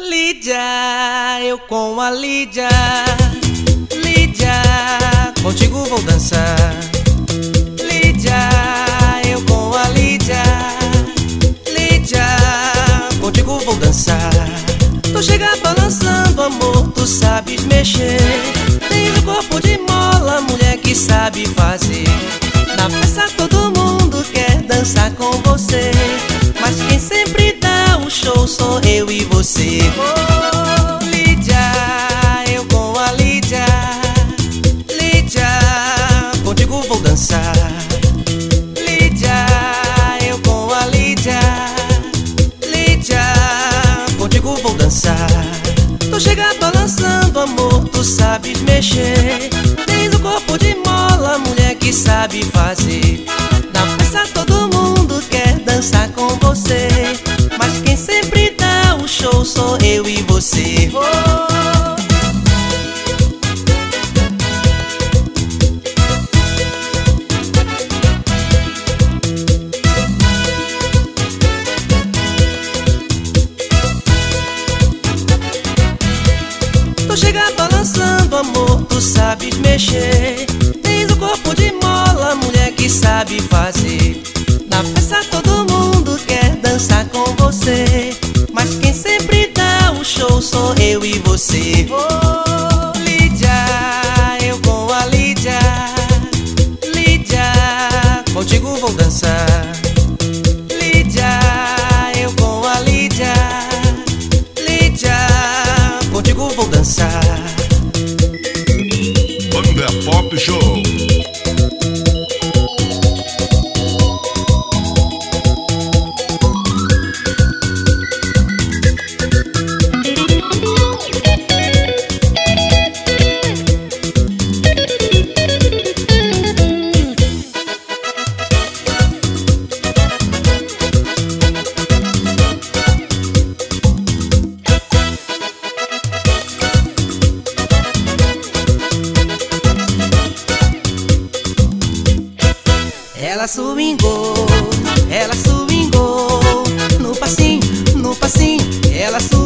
Lídia, eu com a Lídia. Lídia, contigo vou dançar. Lídia, eu com a Lídia. Lídia, contigo vou dançar. Tu chega balançando, amor, tu sabes mexer. Tens o corpo de mola, mulher que sabe fazer. Na festa todo mundo quer dançar com você, mas quem sempre dá o show sou eu e você. Oh, Lídia, eu com a Lídia. Lídia, contigo vou dançar. Lídia, eu com a Lídia. Lídia, contigo vou dançar. Tu chega balançando, amor, tu sabes mexer. Tens o corpo de mola, mulher que sabe fazer. Na festa todo mundo quer dançar com você, mas quem sempre dá o show sou eu e você. Oh. Tu chega balançando, amor, tu sabes mexer. Tens o corpo de mola, mulher que sabe fazer. Na festa todo mundo quer dançar com você, mas quem sempre dá o show sou eu e você. Oh, Lídia, eu com a Lídia. Lídia, contigo vou dançar. Lídia, eu com a Lídia. Lídia, contigo vou dançar. Banda Pop Show. Ela swingou, no passinho, ela swingou.